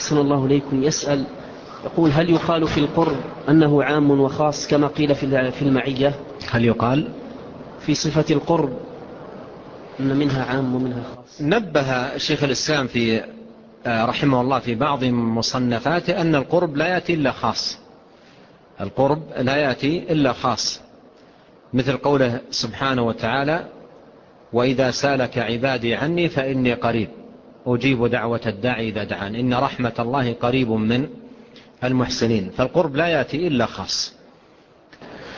أحسن الله إليكم يسأل يقول: هل يقال في القرب أنه عام وخاص كما قيل في المعية؟ هل يقال في صفة القرب أن منها عام ومنها خاص؟ نبه شيخ الإسلام في رحمه الله في بعض مصنفاته أن القرب لا يأتي إلا خاص. القرب لا يأتي إلا خاص، مثل قوله سبحانه وتعالى: وإذا سالك عبادي عني فإني قريب أجيب دعوة الداعي إذا دعان إن رحمة الله قريب من المحسنين. فالقرب لا يأتي إلا خاص.